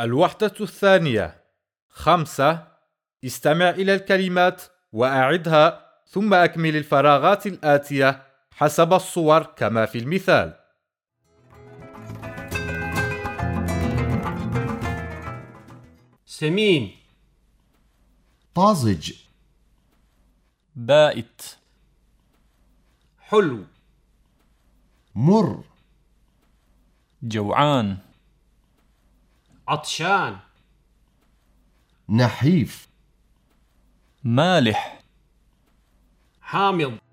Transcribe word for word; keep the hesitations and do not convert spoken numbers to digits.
الوحدة الثانية. خمسة. استمع إلى الكلمات وأعدها ثم أكمل الفراغات الآتية حسب الصور كما في المثال. سمين، طازج، بائت، حلو، مر، جوعان، عطشان، نحيف، مالح، حامض،